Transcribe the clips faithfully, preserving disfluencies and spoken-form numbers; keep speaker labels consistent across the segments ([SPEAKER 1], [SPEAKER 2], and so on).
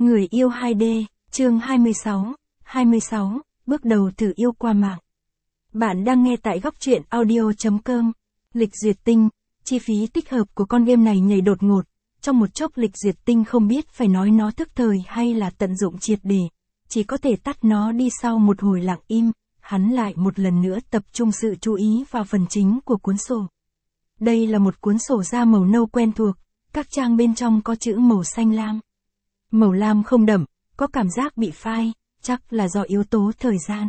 [SPEAKER 1] Người yêu hai D, chương hai mươi sáu, hai mươi sáu, bước đầu thử yêu qua mạng. Bạn đang nghe tại góc truyện audio chấm com. Lịch duyệt tinh, chi phí tích hợp của con game này nhảy đột ngột, trong một chốc lịch duyệt tinh không biết phải nói nó thức thời hay là tận dụng triệt để, chỉ có thể tắt nó đi. Sau một hồi lặng im, hắn lại một lần nữa tập trung sự chú ý vào phần chính của cuốn sổ. Đây là một cuốn sổ da màu nâu quen thuộc, các trang bên trong có chữ màu xanh lam. Màu lam không đậm, có cảm giác bị phai, chắc là do yếu tố thời gian.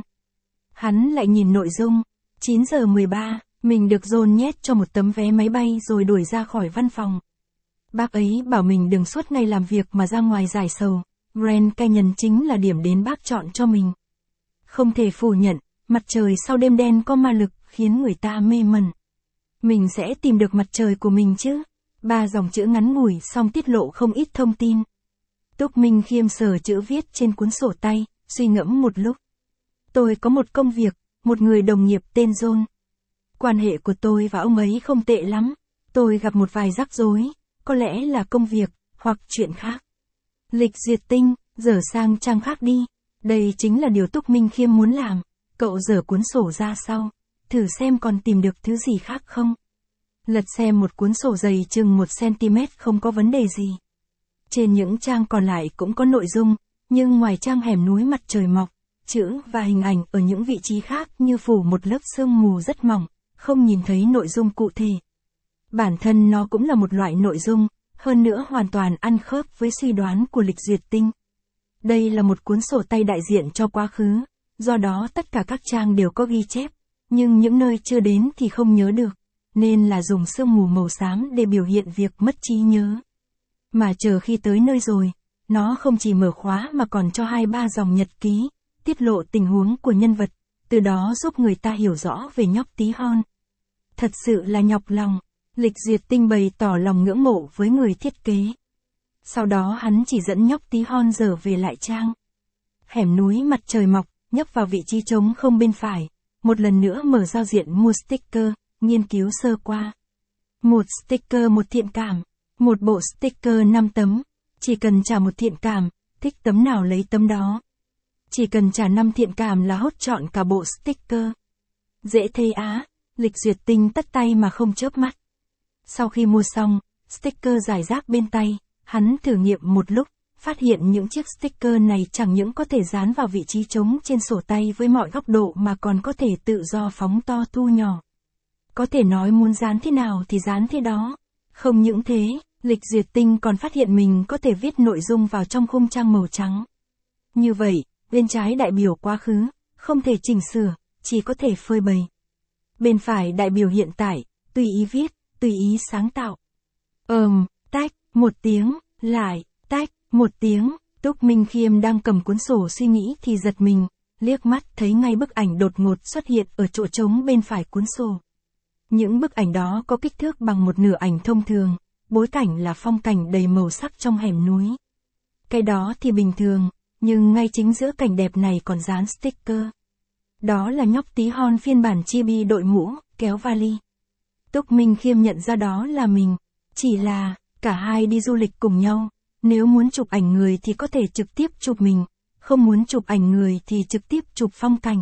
[SPEAKER 1] Hắn lại nhìn nội dung, chín giờ mười ba, mình được dồn nhét cho một tấm vé máy bay rồi đuổi ra khỏi văn phòng. Bác ấy bảo mình đừng suốt ngày làm việc mà ra ngoài giải sầu, Grand Canyon chính là điểm đến bác chọn cho mình. Không thể phủ nhận, mặt trời sau đêm đen có ma lực khiến người ta mê mẩn. Mình sẽ tìm được mặt trời của mình chứ? Ba dòng chữ ngắn ngủi song tiết lộ không ít thông tin. Túc Minh Khiêm sờ chữ viết trên cuốn sổ tay, suy ngẫm một lúc. Tôi có một công việc, một người đồng nghiệp tên John. Quan hệ của tôi và ông ấy không tệ lắm. Tôi gặp một vài rắc rối, có lẽ là công việc, hoặc chuyện khác. Lịch duyệt tinh, dở sang trang khác đi. Đây chính là điều Túc Minh Khiêm muốn làm. Cậu dở cuốn sổ ra sau, thử xem còn tìm được thứ gì khác không. Lật xem một cuốn sổ dày chừng một xăng-ti-mét không có vấn đề gì. Trên những trang còn lại cũng có nội dung, nhưng ngoài trang hẻm núi mặt trời mọc, chữ và hình ảnh ở những vị trí khác như phủ một lớp sương mù rất mỏng, không nhìn thấy nội dung cụ thể. Bản thân nó cũng là một loại nội dung, hơn nữa hoàn toàn ăn khớp với suy đoán của lịch duyệt tinh. Đây là một cuốn sổ tay đại diện cho quá khứ, do đó tất cả các trang đều có ghi chép, nhưng những nơi chưa đến thì không nhớ được, nên là dùng sương mù màu xám để biểu hiện việc mất trí nhớ. Mà chờ khi tới nơi rồi, nó không chỉ mở khóa mà còn cho hai ba dòng nhật ký, tiết lộ tình huống của nhân vật, từ đó giúp người ta hiểu rõ về nhóc tí hon. Thật sự là nhọc lòng, lịch duyệt tinh bày tỏ lòng ngưỡng mộ với người thiết kế. Sau đó hắn chỉ dẫn nhóc tí hon dở về lại trang. Hẻm núi mặt trời mọc, nhấp vào vị trí trống không bên phải, một lần nữa mở giao diện mua sticker, nghiên cứu sơ qua. Một sticker một thiện cảm. Một bộ sticker năm tấm, chỉ cần trả một thiện cảm, thích tấm nào lấy tấm đó. Chỉ cần trả năm thiện cảm là hốt chọn cả bộ sticker. Dễ thế á, lịch duyệt tinh tất tay mà không chớp mắt. Sau khi mua xong, sticker rải rác bên tay, hắn thử nghiệm một lúc, phát hiện những chiếc sticker này chẳng những có thể dán vào vị trí trống trên sổ tay với mọi góc độ mà còn có thể tự do phóng to thu nhỏ. Có thể nói muốn dán thế nào thì dán thế đó. Không những thế, lịch duyệt tinh còn phát hiện mình có thể viết nội dung vào trong khung trang màu trắng. Như vậy, bên trái đại biểu quá khứ, không thể chỉnh sửa, chỉ có thể phơi bày. Bên phải đại biểu hiện tại, tùy ý viết, tùy ý sáng tạo. Ờm, tách, một tiếng, lại, tách, một tiếng, Túc Minh Khiêm đang cầm cuốn sổ suy nghĩ thì giật mình, liếc mắt thấy ngay bức ảnh đột ngột xuất hiện ở chỗ trống bên phải cuốn sổ. Những bức ảnh đó có kích thước bằng một nửa ảnh thông thường, bối cảnh là phong cảnh đầy màu sắc trong hẻm núi. Cái đó thì bình thường, nhưng ngay chính giữa cảnh đẹp này còn dán sticker. Đó là nhóc tí hon phiên bản chibi đội mũ, kéo vali. Túc Minh Khiêm nhận ra đó là mình, chỉ là, cả hai đi du lịch cùng nhau, nếu muốn chụp ảnh người thì có thể trực tiếp chụp mình, không muốn chụp ảnh người thì trực tiếp chụp phong cảnh.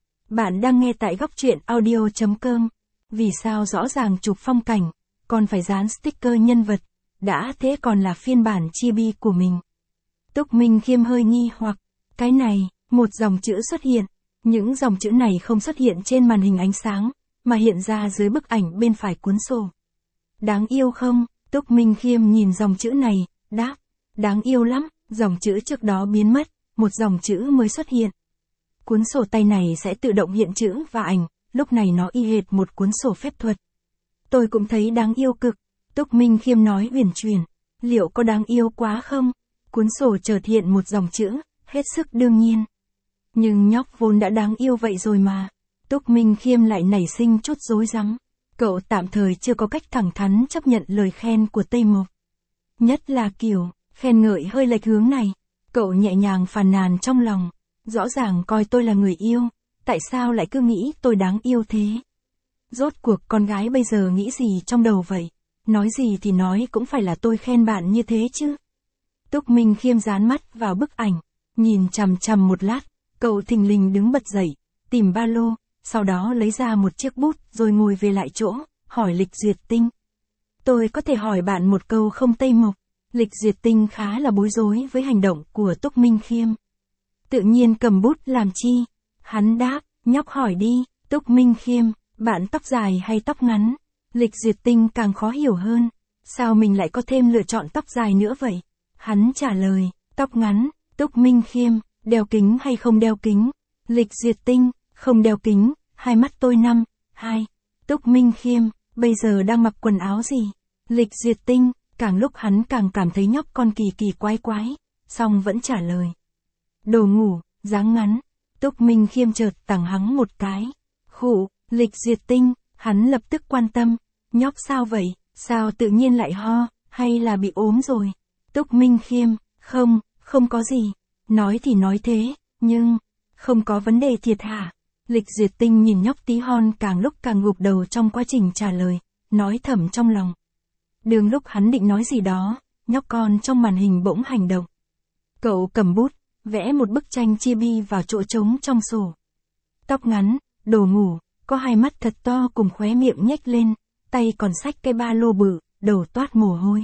[SPEAKER 1] Bạn đang nghe tại góc truyện audio chấm com. Vì sao rõ ràng chụp phong cảnh, còn phải dán sticker nhân vật, đã thế còn là phiên bản chibi của mình. Túc Minh Khiêm hơi nghi hoặc, cái này, một dòng chữ xuất hiện, những dòng chữ này không xuất hiện trên màn hình ánh sáng, mà hiện ra dưới bức ảnh bên phải cuốn sổ. Đáng yêu không? Túc Minh Khiêm nhìn dòng chữ này, đáp, đáng yêu lắm, dòng chữ trước đó biến mất, một dòng chữ mới xuất hiện. Cuốn sổ tay này sẽ tự động hiện chữ và ảnh. Lúc này nó y hệt một cuốn sổ phép thuật. Tôi cũng thấy đáng yêu cực. Túc Minh Khiêm nói uyển chuyển. Liệu có đáng yêu quá không? Cuốn sổ chợt hiện một dòng chữ, hết sức đương nhiên. Nhưng nhóc vốn đã đáng yêu vậy rồi mà. Túc Minh Khiêm lại nảy sinh chút rối rắm. Cậu tạm thời chưa có cách thẳng thắn chấp nhận lời khen của Tây Mộc. Nhất là kiểu, khen ngợi hơi lệch hướng này. Cậu nhẹ nhàng phàn nàn trong lòng. Rõ ràng coi tôi là người yêu. Tại sao lại cứ nghĩ tôi đáng yêu thế? Rốt cuộc con gái bây giờ nghĩ gì trong đầu vậy? Nói gì thì nói cũng phải là tôi khen bạn như thế chứ. Túc Minh Khiêm dán mắt vào bức ảnh, nhìn chằm chằm một lát, cậu thình lình đứng bật dậy, tìm ba lô, sau đó lấy ra một chiếc bút rồi ngồi về lại chỗ, hỏi Lịch Duyệt Tinh. Tôi có thể hỏi bạn một câu không Tây Mộc? Lịch Duyệt Tinh khá là bối rối với hành động của Túc Minh Khiêm. Tự nhiên cầm bút làm chi? Hắn đáp, nhóc hỏi đi, Túc Minh Khiêm, bạn tóc dài hay tóc ngắn? Lịch Duyệt Tinh càng khó hiểu hơn, sao mình lại có thêm lựa chọn tóc dài nữa vậy? Hắn trả lời, tóc ngắn. Túc Minh Khiêm, đeo kính hay không đeo kính? Lịch Duyệt Tinh, không đeo kính, hai mắt tôi năm, hai. Túc Minh Khiêm, bây giờ đang mặc quần áo gì? Lịch Duyệt Tinh, càng lúc hắn càng cảm thấy nhóc con kỳ kỳ quái quái, song vẫn trả lời. Đồ ngủ, dáng ngắn. Túc Minh Khiêm chợt tằng hắng một cái. Khụ, Lịch Duyệt Tinh, hắn lập tức quan tâm. Nhóc sao vậy, sao tự nhiên lại ho, hay là bị ốm rồi? Túc Minh Khiêm, không, không có gì. Nói thì nói thế, nhưng, không có vấn đề thiệt hả? Lịch Duyệt Tinh nhìn nhóc tí hon càng lúc càng gục đầu trong quá trình trả lời, nói thầm trong lòng. Đường lúc hắn định nói gì đó, nhóc con trong màn hình bỗng hành động. Cậu cầm bút, vẽ một bức tranh chibi vào chỗ trống trong sổ. Tóc ngắn, đồ ngủ, có hai mắt thật to cùng khóe miệng nhếch lên, tay còn xách cái ba lô bự, đầu toát mồ hôi.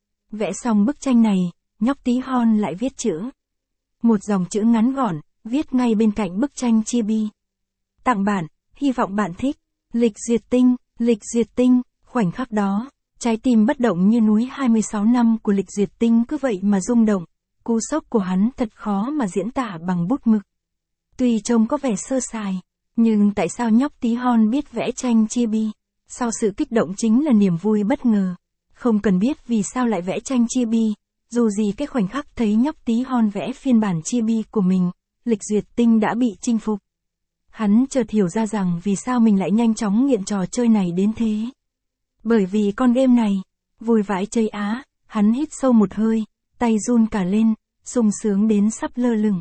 [SPEAKER 1] Vẽ xong bức tranh này, nhóc tí hon lại viết chữ. Một dòng chữ ngắn gọn, viết ngay bên cạnh bức tranh chibi. Tặng bạn, hy vọng bạn thích. Lịch Duyệt Tinh, Lịch Duyệt Tinh, khoảnh khắc đó, trái tim bất động như núi hai mươi sáu năm của Lịch Duyệt Tinh cứ vậy mà rung động. Cú sốc của hắn thật khó mà diễn tả bằng bút mực. Tuy trông có vẻ sơ sài, nhưng tại sao nhóc tí hon biết vẽ tranh chibi? Sau sự kích động chính là niềm vui bất ngờ. Không cần biết vì sao lại vẽ tranh chibi, dù gì cái khoảnh khắc thấy nhóc tí hon vẽ phiên bản chibi của mình, Lịch Duyệt Tinh đã bị chinh phục. Hắn chợt hiểu ra rằng vì sao mình lại nhanh chóng nghiện trò chơi này đến thế. Bởi vì con game này, vui vãi chơi á, hắn hít sâu một hơi, tay run cả lên, sung sướng đến sắp lơ lửng.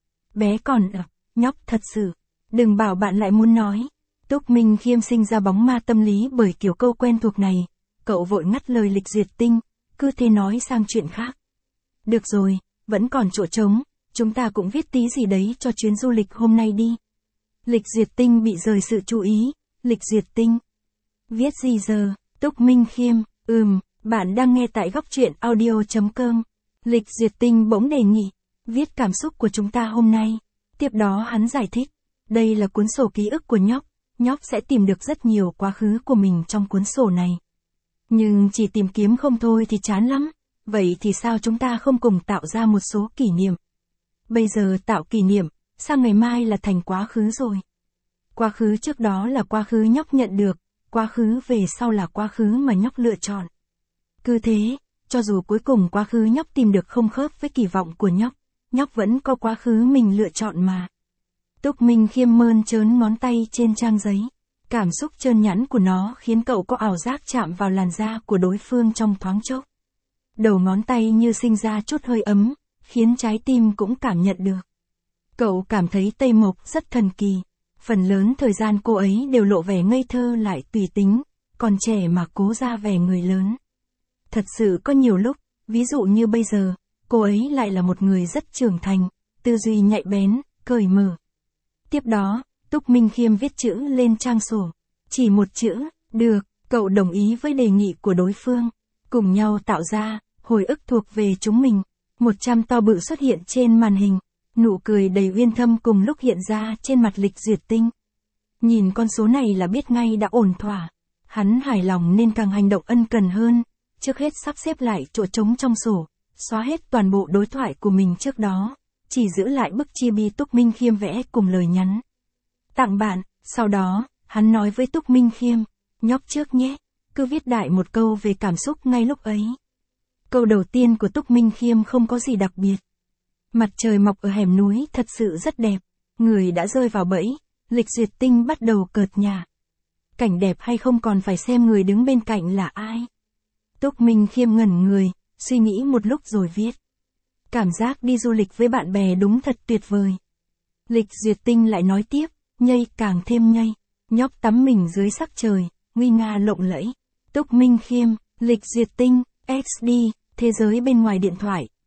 [SPEAKER 1] Bé còn ập, nhóc thật sự, đừng bảo bạn lại muốn nói. Túc Minh Khiêm sinh ra bóng ma tâm lý bởi kiểu câu quen thuộc này, cậu vội ngắt lời Lịch Duyệt Tinh, cứ thế nói sang chuyện khác. Được rồi, vẫn còn chỗ trống, chúng ta cũng viết tí gì đấy cho chuyến du lịch hôm nay đi. Lịch Duyệt Tinh bị rời sự chú ý, Lịch Duyệt Tinh. Viết gì giờ? Túc Minh Khiêm, ừm, bạn đang nghe tại góc truyện audio chấm com. Lịch Duyệt Tinh bỗng đề nghị, viết cảm xúc của chúng ta hôm nay. Tiếp đó hắn giải thích, đây là cuốn sổ ký ức của nhóc, nhóc sẽ tìm được rất nhiều quá khứ của mình trong cuốn sổ này. Nhưng chỉ tìm kiếm không thôi thì chán lắm, vậy thì sao chúng ta không cùng tạo ra một số kỷ niệm? Bây giờ tạo kỷ niệm, sang ngày mai là thành quá khứ rồi. Quá khứ trước đó là quá khứ nhóc nhận được, quá khứ về sau là quá khứ mà nhóc lựa chọn. Cứ thế, cho dù cuối cùng quá khứ nhóc tìm được không khớp với kỳ vọng của nhóc, nhóc vẫn có quá khứ mình lựa chọn mà. Túc Minh Khiêm mơn trớn ngón tay trên trang giấy. Cảm xúc trơn nhẵn của nó khiến cậu có ảo giác chạm vào làn da của đối phương trong thoáng chốc. Đầu ngón tay như sinh ra chút hơi ấm, khiến trái tim cũng cảm nhận được. Cậu cảm thấy Tây Mộc rất thần kỳ. Phần lớn thời gian cô ấy đều lộ vẻ ngây thơ lại tùy tính, còn trẻ mà cố ra vẻ người lớn. Thật sự có nhiều lúc, ví dụ như bây giờ, cô ấy lại là một người rất trưởng thành, tư duy nhạy bén, cởi mở. Tiếp đó, Túc Minh Khiêm viết chữ lên trang sổ. Chỉ một chữ, được, cậu đồng ý với đề nghị của đối phương. Cùng nhau tạo ra, hồi ức thuộc về chúng mình. Một trăm to bự xuất hiện trên màn hình. Nụ cười đầy uyên thâm cùng lúc hiện ra trên mặt Lịch Duyệt Tinh. Nhìn con số này là biết ngay đã ổn thỏa. Hắn hài lòng nên càng hành động ân cần hơn. Trước hết sắp xếp lại chỗ trống trong sổ. Xóa hết toàn bộ đối thoại của mình trước đó. Chỉ giữ lại bức chibi Túc Minh Khiêm vẽ cùng lời nhắn. Tặng bạn, sau đó, hắn nói với Túc Minh Khiêm. Nhóc trước nhé, cứ viết đại một câu về cảm xúc ngay lúc ấy. Câu đầu tiên của Túc Minh Khiêm không có gì đặc biệt. Mặt trời mọc ở hẻm núi thật sự rất đẹp. Người đã rơi vào bẫy, Lịch Duyệt Tinh bắt đầu cợt nhả. Cảnh đẹp hay không còn phải xem người đứng bên cạnh là ai. Túc Minh Khiêm ngẩn người, suy nghĩ một lúc rồi viết. Cảm giác đi du lịch với bạn bè đúng thật tuyệt vời. Lịch Duyệt Tinh lại nói tiếp, nhây càng thêm nhây. Nhóc tắm mình dưới sắc trời, nguy nga lộng lẫy. Túc Minh Khiêm, Lịch Duyệt Tinh, ích đê, thế giới bên ngoài điện thoại.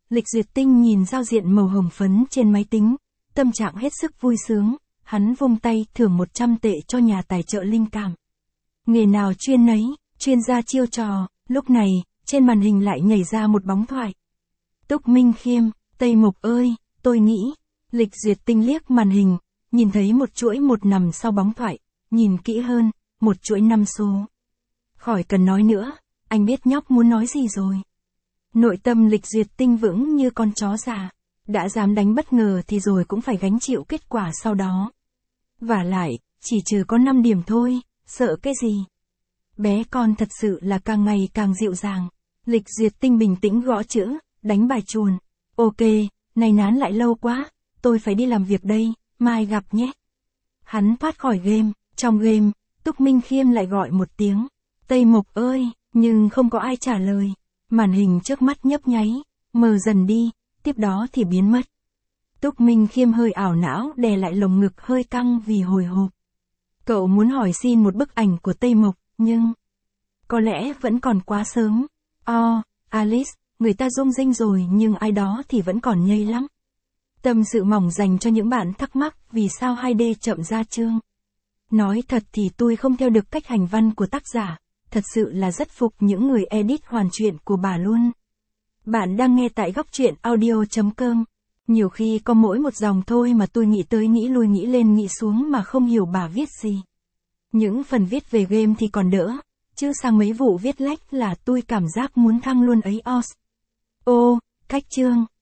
[SPEAKER 1] Lịch Duyệt Tinh nhìn giao diện màu hồng phấn trên máy tính, tâm trạng hết sức vui sướng, hắn vung tay thưởng một trăm tệ cho nhà tài trợ linh cảm. Nghề nào chuyên nấy, chuyên gia chiêu trò, lúc này, trên màn hình lại nhảy ra một bóng thoại. Túc Minh Khiêm, Tây Mộc ơi, tôi nghĩ, Lịch Duyệt Tinh liếc màn hình, nhìn thấy một chuỗi một nằm sau bóng thoại, nhìn kỹ hơn, một chuỗi năm số. Khỏi cần nói nữa, anh biết nhóc muốn nói gì rồi. Nội tâm Lịch Duyệt Tinh vững như con chó già, đã dám đánh bất ngờ thì rồi cũng phải gánh chịu kết quả sau đó. Vả lại, chỉ trừ có năm điểm thôi, sợ cái gì. Bé con thật sự là càng ngày càng dịu dàng. Lịch Duyệt Tinh bình tĩnh gõ chữ, đánh bài chuồn. Ok, này nán lại lâu quá, tôi phải đi làm việc đây, mai gặp nhé. Hắn thoát khỏi game, trong game, Túc Minh Khiêm lại gọi một tiếng. Tây Mộc ơi, nhưng không có ai trả lời. Màn hình trước mắt nhấp nháy, mờ dần đi, tiếp đó thì biến mất. Túc Minh Khiêm hơi ảo não đè lại lồng ngực hơi căng vì hồi hộp. Cậu muốn hỏi xin một bức ảnh của Tây Mộc, nhưng... có lẽ vẫn còn quá sớm. Oh, Alice, người ta rung rinh rồi nhưng ai đó thì vẫn còn nhây lắm. Tâm sự mỏng dành cho những bạn thắc mắc vì sao hai D chậm ra chương. Nói thật thì tôi không theo được cách hành văn của tác giả, thật sự là rất phục những người edit hoàn truyện của bà luôn. Bạn đang nghe tại góc truyện audio chấm com. Nhiều khi có mỗi một dòng thôi mà tôi nghĩ tới nghĩ lui nghĩ lên nghĩ xuống mà không hiểu bà viết gì. Những phần viết về game thì còn đỡ, chứ sang mấy vụ viết lách là tôi cảm giác muốn thăng luôn ấy os. Ô, cách chương.